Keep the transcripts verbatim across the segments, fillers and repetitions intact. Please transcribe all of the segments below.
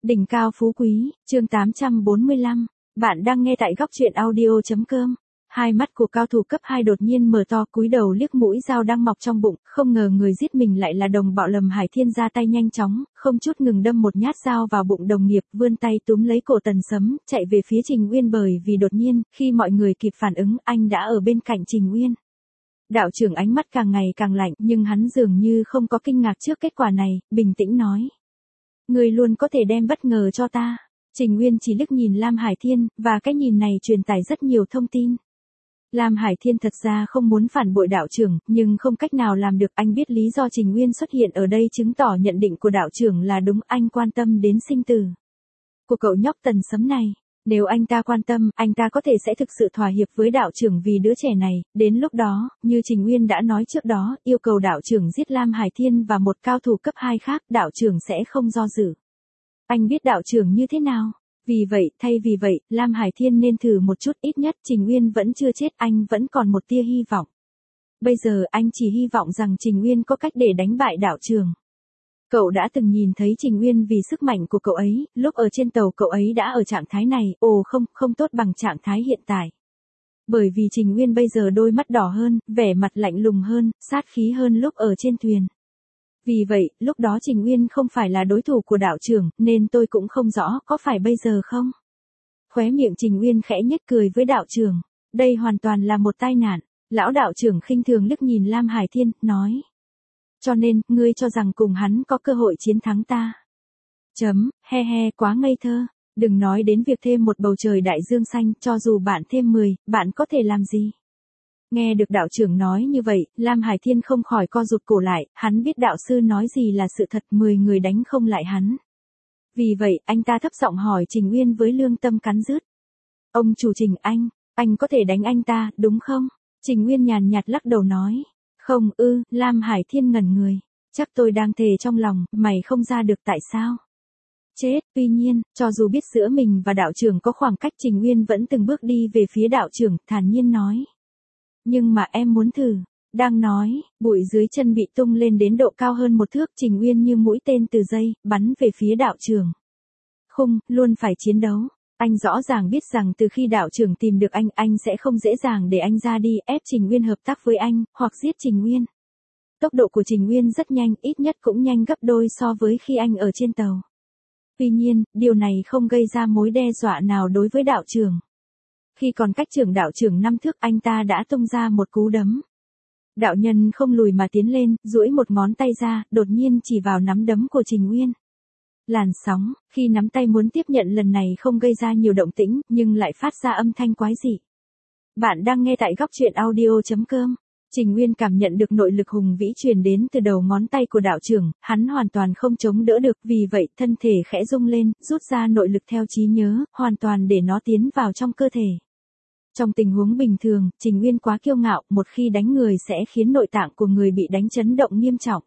Đỉnh cao phú quý, chương tám trăm bốn mươi lăm. Bạn đang nghe tại góc truyện audio chấm com. Hai mắt của cao thủ cấp hai đột nhiên mở to, cúi đầu liếc mũi dao đang mọc trong bụng, không ngờ người giết mình lại là đồng bạo Lâm Hải Thiên, ra tay nhanh chóng, không chút ngừng đâm một nhát dao vào bụng đồng nghiệp, vươn tay túm lấy cổ Tần Sấm, chạy về phía Trình Uyên, bởi vì đột nhiên, khi mọi người kịp phản ứng, anh đã ở bên cạnh Trình Uyên. Đạo trưởng ánh mắt càng ngày càng lạnh, nhưng hắn dường như không có kinh ngạc trước kết quả này, bình tĩnh nói. Người luôn có thể đem bất ngờ cho ta. Trình Uyên chỉ liếc nhìn Lam Hải Thiên, và cái nhìn này truyền tải rất nhiều thông tin. Lam Hải Thiên thật ra không muốn phản bội đạo trưởng, nhưng không cách nào làm được. Anh biết lý do Trình Uyên xuất hiện ở đây chứng tỏ nhận định của đạo trưởng là đúng, anh quan tâm đến sinh tử của cậu nhóc Tần Sấm này. Nếu anh ta quan tâm, anh ta có thể sẽ thực sự thỏa hiệp với đạo trưởng vì đứa trẻ này, đến lúc đó, như Trình Uyên đã nói trước đó, yêu cầu đạo trưởng giết Lam Hải Thiên và một cao thủ cấp hai khác, đạo trưởng sẽ không do dự. Anh biết đạo trưởng như thế nào? Vì vậy, thay vì vậy, Lam Hải Thiên nên thử một chút, ít nhất Trình Uyên vẫn chưa chết, anh vẫn còn một tia hy vọng. Bây giờ anh chỉ hy vọng rằng Trình Uyên có cách để đánh bại đạo trưởng. Cậu đã từng nhìn thấy Trình Uyên, vì sức mạnh của cậu ấy, lúc ở trên tàu cậu ấy đã ở trạng thái này, ồ không, không tốt bằng trạng thái hiện tại. Bởi vì Trình Uyên bây giờ đôi mắt đỏ hơn, vẻ mặt lạnh lùng hơn, sát khí hơn lúc ở trên thuyền. Vì vậy, lúc đó Trình Uyên không phải là đối thủ của đạo trưởng, nên tôi cũng không rõ có phải bây giờ không. Khóe miệng Trình Uyên khẽ nhếch cười với đạo trưởng. Đây hoàn toàn là một tai nạn. Lão đạo trưởng khinh thường liếc nhìn Lam Hải Thiên, nói. Cho nên, ngươi cho rằng cùng hắn có cơ hội chiến thắng ta. Chấm, he he, quá ngây thơ. Đừng nói đến việc thêm một bầu trời đại dương xanh, cho dù bạn thêm mười, bạn có thể làm gì? Nghe được đạo trưởng nói như vậy, Lam Hải Thiên không khỏi co rụt cổ lại, hắn biết đạo sư nói gì là sự thật, mười người đánh không lại hắn. Vì vậy, anh ta thấp giọng hỏi Trình Uyên với lương tâm cắn rứt. Ông chủ Trình, anh, anh có thể đánh anh ta, đúng không? Trình Uyên nhàn nhạt lắc đầu nói. Không ư, Lam Hải Thiên ngẩn người. Chắc tôi đang thề trong lòng, mày không ra được tại sao? Chết, tuy nhiên, cho dù biết giữa mình và đạo trưởng có khoảng cách, Trình Uyên vẫn từng bước đi về phía đạo trưởng, thản nhiên nói. Nhưng mà em muốn thử. Đang nói, bụi dưới chân bị tung lên đến độ cao hơn một thước, Trình Uyên như mũi tên từ dây, bắn về phía đạo trưởng. Không, luôn phải chiến đấu. Anh rõ ràng biết rằng từ khi đạo trưởng tìm được anh, anh sẽ không dễ dàng để anh ra đi, ép Trình Uyên hợp tác với anh, hoặc giết Trình Uyên. Tốc độ của Trình Uyên rất nhanh, ít nhất cũng nhanh gấp đôi so với khi anh ở trên tàu. Tuy nhiên, điều này không gây ra mối đe dọa nào đối với đạo trưởng. Khi còn cách trưởng đạo trưởng năm thước, anh ta đã tung ra một cú đấm. Đạo nhân không lùi mà tiến lên, duỗi một ngón tay ra, đột nhiên chỉ vào nắm đấm của Trình Uyên. Làn sóng, khi nắm tay muốn tiếp nhận lần này không gây ra nhiều động tĩnh, nhưng lại phát ra âm thanh quái dị. Bạn đang nghe tại góc truyện audio chấm com. Trình Uyên cảm nhận được nội lực hùng vĩ truyền đến từ đầu ngón tay của đạo trưởng, hắn hoàn toàn không chống đỡ được, vì vậy thân thể khẽ rung lên, rút ra nội lực theo trí nhớ, hoàn toàn để nó tiến vào trong cơ thể. Trong tình huống bình thường, Trình Uyên quá kiêu ngạo, một khi đánh người sẽ khiến nội tạng của người bị đánh chấn động nghiêm trọng.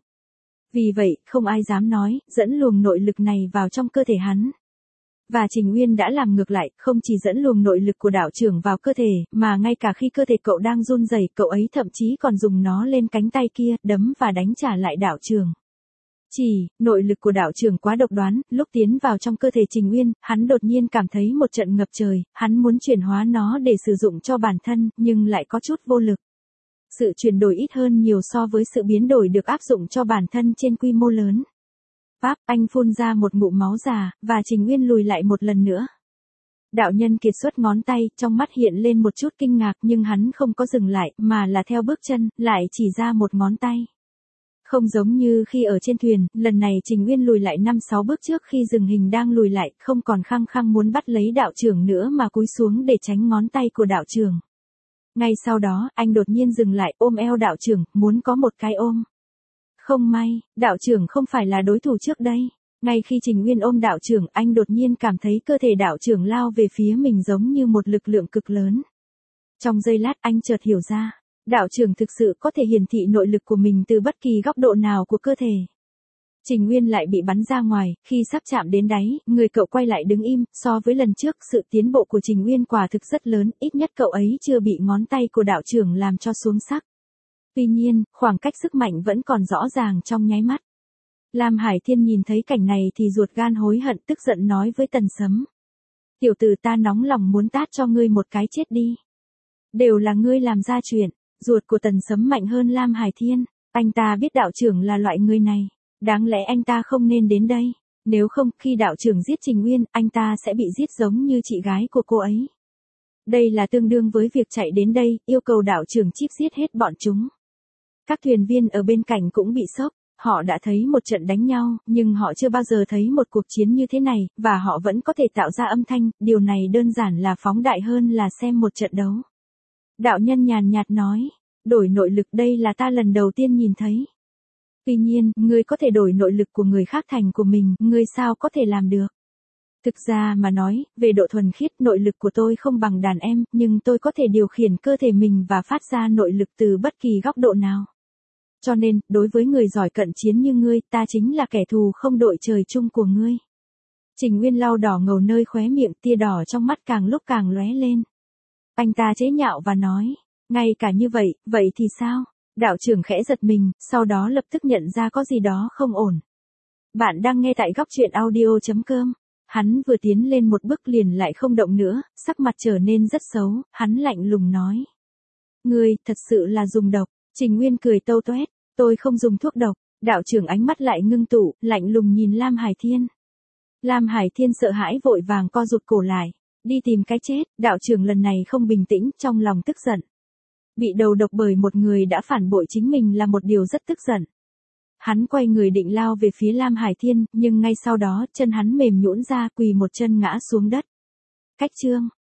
Vì vậy, không ai dám nói, dẫn luồng nội lực này vào trong cơ thể hắn. Và Trình Uyên đã làm ngược lại, không chỉ dẫn luồng nội lực của đạo trưởng vào cơ thể, mà ngay cả khi cơ thể cậu đang run rẩy, cậu ấy thậm chí còn dùng nó lên cánh tay kia, đấm và đánh trả lại đạo trưởng. Chỉ, nội lực của đạo trưởng quá độc đoán, lúc tiến vào trong cơ thể Trình Uyên, hắn đột nhiên cảm thấy một trận ngập trời, hắn muốn chuyển hóa nó để sử dụng cho bản thân, nhưng lại có chút vô lực. Sự chuyển đổi ít hơn nhiều so với sự biến đổi được áp dụng cho bản thân trên quy mô lớn. Pháp, anh phun ra một ngụm máu già, và Trình Uyên lùi lại một lần nữa. Đạo nhân kiệt xuất ngón tay, trong mắt hiện lên một chút kinh ngạc, nhưng hắn không có dừng lại, mà là theo bước chân, lại chỉ ra một ngón tay. Không giống như khi ở trên thuyền, lần này Trình Uyên lùi lại năm sáu bước trước khi dừng hình đang lùi lại, không còn khăng khăng muốn bắt lấy đạo trưởng nữa mà cúi xuống để tránh ngón tay của đạo trưởng. Ngay sau đó, anh đột nhiên dừng lại, ôm eo đạo trưởng, muốn có một cái ôm. Không may, đạo trưởng không phải là đối thủ trước đây. Ngay khi Trình Uyên ôm đạo trưởng, anh đột nhiên cảm thấy cơ thể đạo trưởng lao về phía mình giống như một lực lượng cực lớn. Trong giây lát anh chợt hiểu ra, đạo trưởng thực sự có thể hiển thị nội lực của mình từ bất kỳ góc độ nào của cơ thể. Trình Uyên lại bị bắn ra ngoài, khi sắp chạm đến đáy, người cậu quay lại đứng im, so với lần trước, sự tiến bộ của Trình Uyên quả thực rất lớn, ít nhất cậu ấy chưa bị ngón tay của đạo trưởng làm cho xuống sắc. Tuy nhiên, khoảng cách sức mạnh vẫn còn rõ ràng trong nháy mắt. Lam Hải Thiên nhìn thấy cảnh này thì ruột gan hối hận tức giận nói với Tần Sấm. Tiểu tử ta nóng lòng muốn tát cho ngươi một cái chết đi. Đều là ngươi làm ra chuyện, ruột của Tần Sấm mạnh hơn Lam Hải Thiên, anh ta biết đạo trưởng là loại người này, đáng lẽ anh ta không nên đến đây, nếu không khi đạo trưởng giết Trình Uyên, anh ta sẽ bị giết giống như chị gái của cô ấy. Đây là tương đương với việc chạy đến đây, yêu cầu đạo trưởng Chíp giết hết bọn chúng. Các thuyền viên ở bên cạnh cũng bị sốc, họ đã thấy một trận đánh nhau, nhưng họ chưa bao giờ thấy một cuộc chiến như thế này, và họ vẫn có thể tạo ra âm thanh, điều này đơn giản là phóng đại hơn là xem một trận đấu. Đạo nhân nhàn nhạt nói, đổi nội lực đây là ta lần đầu tiên nhìn thấy. Tuy nhiên, ngươi có thể đổi nội lực của người khác thành của mình, ngươi sao có thể làm được? Thực ra mà nói, về độ thuần khiết nội lực của tôi không bằng đàn em, nhưng tôi có thể điều khiển cơ thể mình và phát ra nội lực từ bất kỳ góc độ nào. Cho nên, đối với người giỏi cận chiến như ngươi, ta chính là kẻ thù không đội trời chung của ngươi. Trình Uyên lau đỏ ngầu nơi khóe miệng, tia đỏ trong mắt càng lúc càng lóe lên. Anh ta chế nhạo và nói, ngay cả như vậy, vậy thì sao? Đạo trưởng khẽ giật mình, sau đó lập tức nhận ra có gì đó không ổn. Bạn đang nghe tại góc truyện audio chấm com. Hắn vừa tiến lên một bước liền lại không động nữa, sắc mặt trở nên rất xấu, hắn lạnh lùng nói. Ngươi, thật sự là dùng độc. Trình Nguyên cười tâu toét, tôi không dùng thuốc độc. Đạo trưởng ánh mắt lại ngưng tụ, lạnh lùng nhìn Lam Hải Thiên. Lam Hải Thiên sợ hãi vội vàng co rụt cổ lại, đi tìm cái chết. Đạo trưởng lần này không bình tĩnh, trong lòng tức giận. Bị đầu độc bởi một người đã phản bội chính mình là một điều rất tức giận. Hắn quay người định lao về phía Lam Hải Thiên, nhưng ngay sau đó, chân hắn mềm nhũn ra, quỳ một chân ngã xuống đất. Cách chương